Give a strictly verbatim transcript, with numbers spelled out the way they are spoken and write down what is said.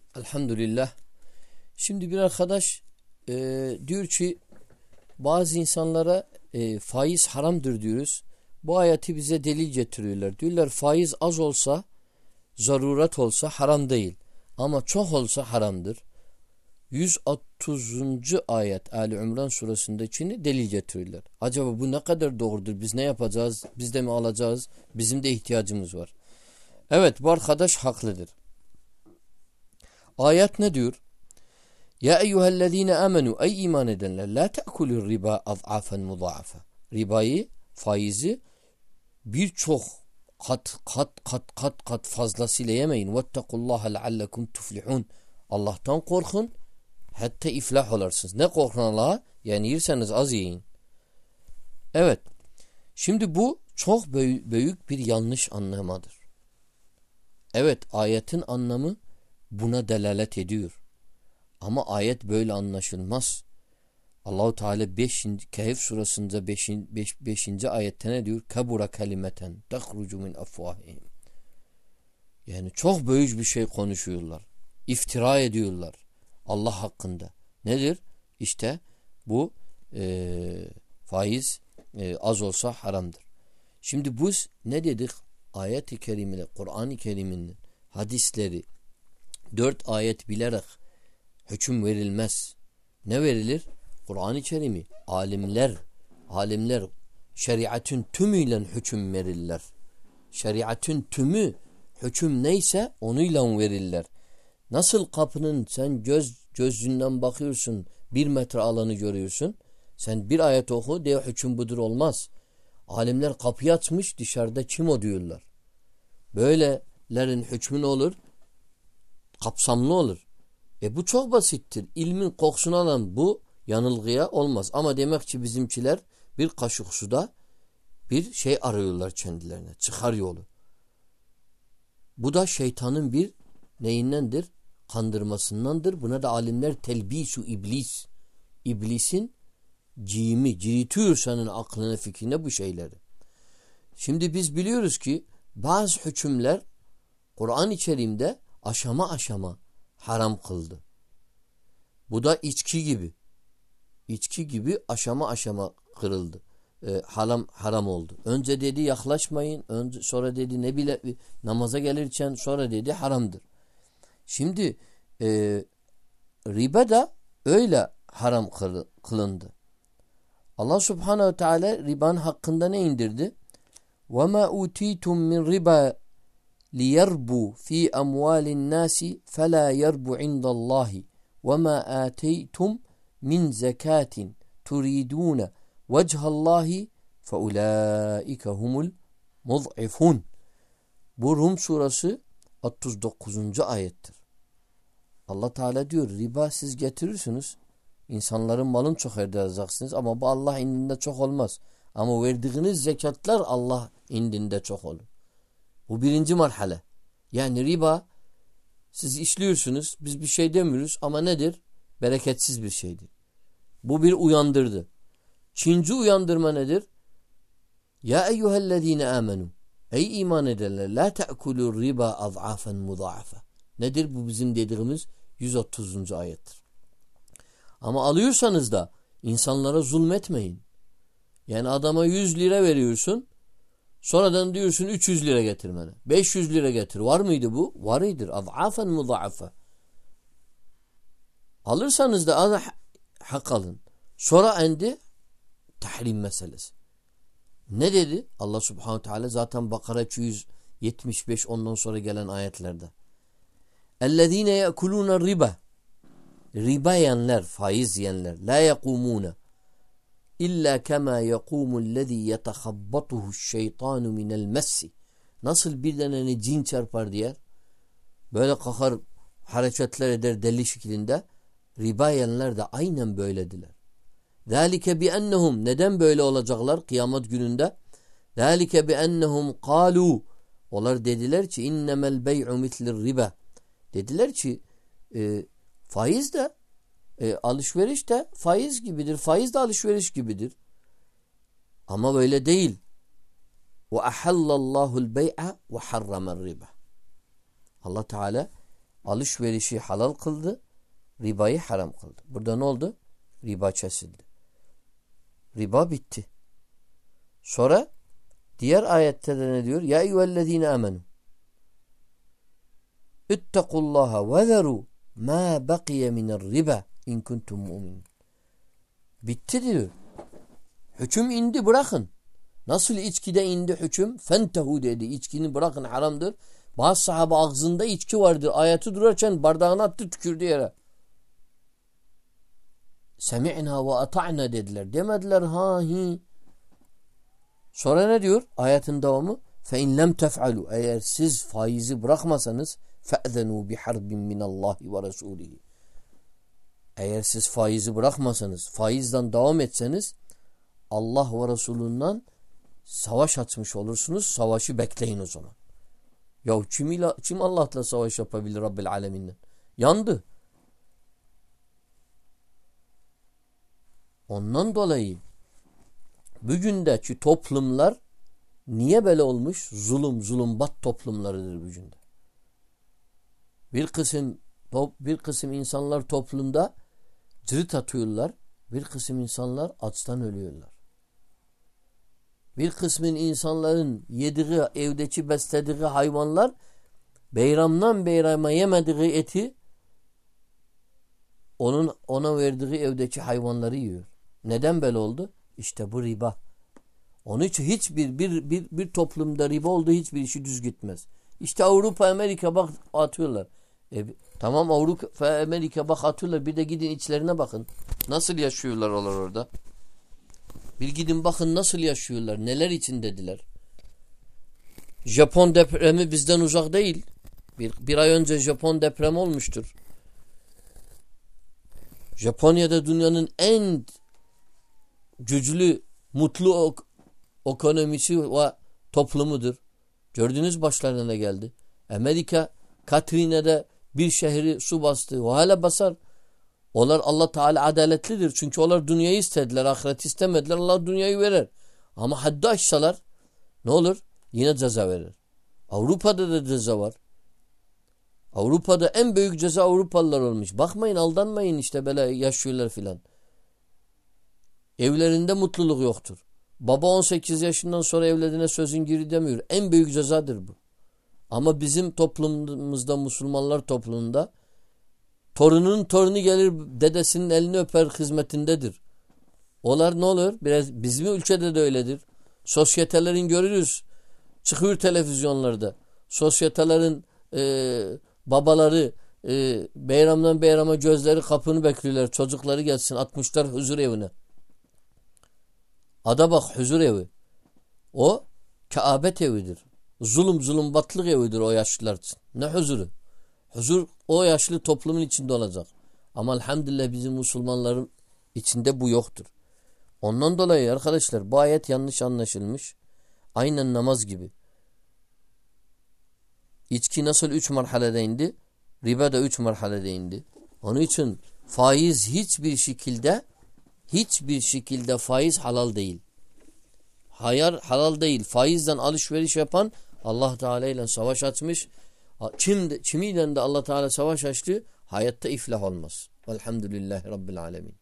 Elhamdülillah. Şimdi bir arkadaş e, diyor ki bazı insanlara e, faiz haramdır diyoruz. Bu ayeti bize delil getiriyorlar. Diyorlar faiz az olsa, zaruret olsa haram değil. Ama çok olsa haramdır. yüz otuzuncu ayet Ali İmran suresindekini delil getiriyorlar. Acaba bu ne kadar doğrudur? Biz ne yapacağız? Biz de mi alacağız? Bizim de ihtiyacımız var. Evet, bu arkadaş haklıdır. Ayet ne diyor? Ya eyyühellezine amenu ey iman edenler la te'kulur riba az'afen mudha'afe. Ribayı, faizi birçok kat kat kat kat kat fazlasıyla yemeyin. Vettekullaha leallekum tuflihun. Allah'tan korkun hatta iflah olarsınız. Ne korkun Allah'a? Yani yerseniz az yiyin. Evet. Şimdi bu çok büyük bir yanlış anlamadır. Evet, ayetin anlamı buna delalet ediyor. Ama ayet böyle anlaşılmaz. Allahu Teala beşinci Kehf surasında beşinci ayette ne diyor? Kabura kelimeten tehrucu min afwahihim. Yani çok büyük bir şey konuşuyorlar. İftira ediyorlar Allah hakkında. Nedir? İşte bu e, faiz e, az olsa haramdır. Şimdi biz ne dedik? Ayet-i kerimede, Kur'an-ı Kerim'in hadisleri dört ayet bilerek hüküm verilmez. Ne verilir? Kur'an-ı Kerim'i alimler, alimler şeriatın tümüyle hüküm verirler. Şeriatın tümü hüküm neyse onuyla verirler. Nasıl kapının sen göz gözünden bakıyorsun, bir metre alanı görüyorsun. Sen bir ayet oku diye hüküm budur olmaz. Alimler kapıyı açmış, dışarıda kim o diyorlar. Böylelerin hükmü ne olur? Kapsamlı olur. E bu çok basittir. İlmin kokusunu alan bu yanılgıya olmaz. Ama demek ki bizimkiler bir kaşık suda bir şey arıyorlar kendilerine. Çıkar yolu. Bu da şeytanın bir neyindendir? Kandırmasındandır. Buna da alimler telbisu iblis. İblisin cimi, ciritiyor senin aklına, fikrine bu şeyleri. Şimdi biz biliyoruz ki bazı hükümler Kur'an-ı Kerim'de aşama aşama haram kıldı. Bu da içki gibi. İçki gibi aşama aşama kırıldı. E, haram haram oldu. Önce dedi yaklaşmayın, önce sonra dedi ne bile namaza gelirken sonra dedi haramdır. Şimdi e, riba da öyle haram kılındı. Allah Subhanahu ve Teala ribanın hakkında ne indirdi? وَمَا اُوتِيتُمْ مِنْ رِبَا لِيَرْبُوا فِي أَمْوَالِ النَّاسِ فَلَا يَرْبُ عِنْدَ اللّٰهِ وَمَا آتَيْتُمْ مِنْ زَكَاةٍ تُرِيدُونَ وَجْهَ اللّٰهِ فَاُولَٰئِكَ هُمُ الْمُضْعِفُونَ. Bu Rum suresi otuz dokuzuncu ayettir. Allah Teala diyor riba siz getirirsiniz. İnsanların malını çok edeceksiniz ama bu Allah indinde çok olmaz. Ama verdiğiniz zekatlar Allah indinde çok olur. Bu birinci merhale. Yani riba siz işliyorsunuz, biz bir şey demiyoruz ama nedir? Bereketsiz bir şeydir. Bu bir uyandırdı. İkinci uyandırma nedir? Ya eyyühellezine amenu. Ey iman edenler la te'kulur riba az'afen mudha'afe. Nedir bu bizim dediğimiz yüz otuzuncu ayettir. Ama alıyorsanız da insanlara zulmetmeyin. Yani adama yüz lira veriyorsun. Sonradan diyorsun üç yüz lira getirmene. beş yüz lira getir. Var mıydı bu? Var idir. Az'afen mudha'afe. Alırsanız da ana hak alın. Sonra endi tahrim meselesi. Ne dedi? Allah Subhanahu Teala zaten Bakara iki yüz yetmiş beş ondan sonra gelen ayetlerde. اَلَّذ۪ينَ يَأْكُلُونَ الرِّبَى Riba yiyenler, faiz yiyenler. La yekumune illa kema yekumul-lezî yetehabbathu'ş-şeytanu minel-messi. Nasıl bir tane cin çarpar diye böyle kalkar hareketler eder deli şeklinde. Riba yiyenler de aynen böylediler. Zalike bi'ennehum, neden böyle olacaklar kıyamet gününde? Zalike bi'ennehum qalu, onlar dediler ki innemel bey'u mislir riba. Dediler ki e, faiz de e, alışveriş de faiz gibidir. Faiz de alışveriş gibidir. Ama böyle değil. Ve ahallallahu'l bey'a ve harramer riba. Allah Teala alışverişi halal kıldı, ribayı haram kıldı. Burada ne oldu? Riba kesildi. Riba bitti. Sonra diğer ayette de ne diyor? Ya eyyühellezine amenu ittakullaha ve zeru ma bakiye minel riba in kuntum mu'minin. Bitti diyor. Hüküm indi, bırakın. Nasıl içkide indi hüküm? Fentehu dedi. İçkini bırakın, haramdır. Bazı sahabe ağzında içki vardır. Ayeti durarken bardağını attı, tükürdü yere. Semi'na ve ata'na dediler. Demediler ha hi. Sonra ne diyor? Ayetin devamı. Fe in lem tef'alu. Eğer siz faizi bırakmasanız fe'zenû biharbin minallahi ve resulihi. Eğer siz faizi bırakmasanız, faizden devam etseniz Allah ve Resulü'nden savaş açmış olursunuz. Savaşı bekleyin o zaman. Ya kim, ila, kim Allah'la savaş yapabilir Rabbil Alemin'den? Yandı. Ondan dolayı bugündeki toplumlar niye böyle olmuş? Zulüm, zulümbat toplumlarıdır bugünde. Bir kısım bir kısım insanlar toplumda cırıt atıyorlar. Bir kısım insanlar açtan ölüyorlar. Bir kısmın insanların yediği, evdeki beslediği hayvanlar beyramdan beyrama yemediği eti onun ona verdiği evdeki hayvanları yiyor. Neden böyle oldu? İşte bu riba. Onun için hiçbir bir, bir, bir toplumda riba olduğu hiçbir işi düz gitmez. İşte Avrupa, Amerika bak atıyorlar. E, tamam Avrupa, Amerika bak atıyorlar. Bir de gidin içlerine bakın. Nasıl yaşıyorlar onlar orada? Bir gidin bakın nasıl yaşıyorlar. Neler içindediler. Japon depremi bizden uzak değil. Bir, bir ay önce Japon depremi olmuştur. Japonya'da dünyanın en güçlü, mutlu ok ekonomisi ve toplumudur. Gördünüz başlarına ne geldi? Amerika Katrina'da bir şehri su bastı. O hala basar. Onlar Allah Teala adaletlidir. Çünkü onlar dünyayı istediler. Ahireti istemediler. Allah dünyayı verir. Ama haddi aşsalar ne olur? Yine ceza verir. Avrupa'da da ceza var. Avrupa'da en büyük ceza Avrupalılar olmuş. Bakmayın, aldanmayın, işte böyle yaşıyorlar filan. Evlerinde mutluluk yoktur. Baba on sekiz yaşından sonra evladına sözün geri demiyor. En büyük cezadır bu. Ama bizim toplumumuzda, Müslümanlar toplumunda torunun torunu gelir dedesinin elini öper, hizmetindedir. Onlar ne olur? Biraz bizim ülkede de öyledir. Sosyetelerin görürüz. Çıkıyor televizyonlarda. Sosyetelerin e, babaları e, beyramdan beyrama gözleri kapını bekliyorlar. Çocukları gelsin, atmışlar huzur evine. Ada bak, huzur evi. O Kaabet evidir. Zulüm zulüm batlık evidir o yaşlılar için. Ne huzuru? Huzur o yaşlı toplumun içinde olacak. Ama elhamdülillah bizim Müslümanların içinde bu yoktur. Ondan dolayı arkadaşlar bu ayet yanlış anlaşılmış. Aynen namaz gibi. İçki nasıl üç marhalede indi? Riba da üç marhalede indi. Onun için faiz hiçbir şekilde hiçbir şekilde faiz halal değil. Hayır, halal değil. Faizden alışveriş yapan Allah Teala ile savaş açmış. Kim de, kimiyle de Allah Teala savaş açtı, hayatta iflah olmaz. Velhamdülillahi Rabbil Alemin.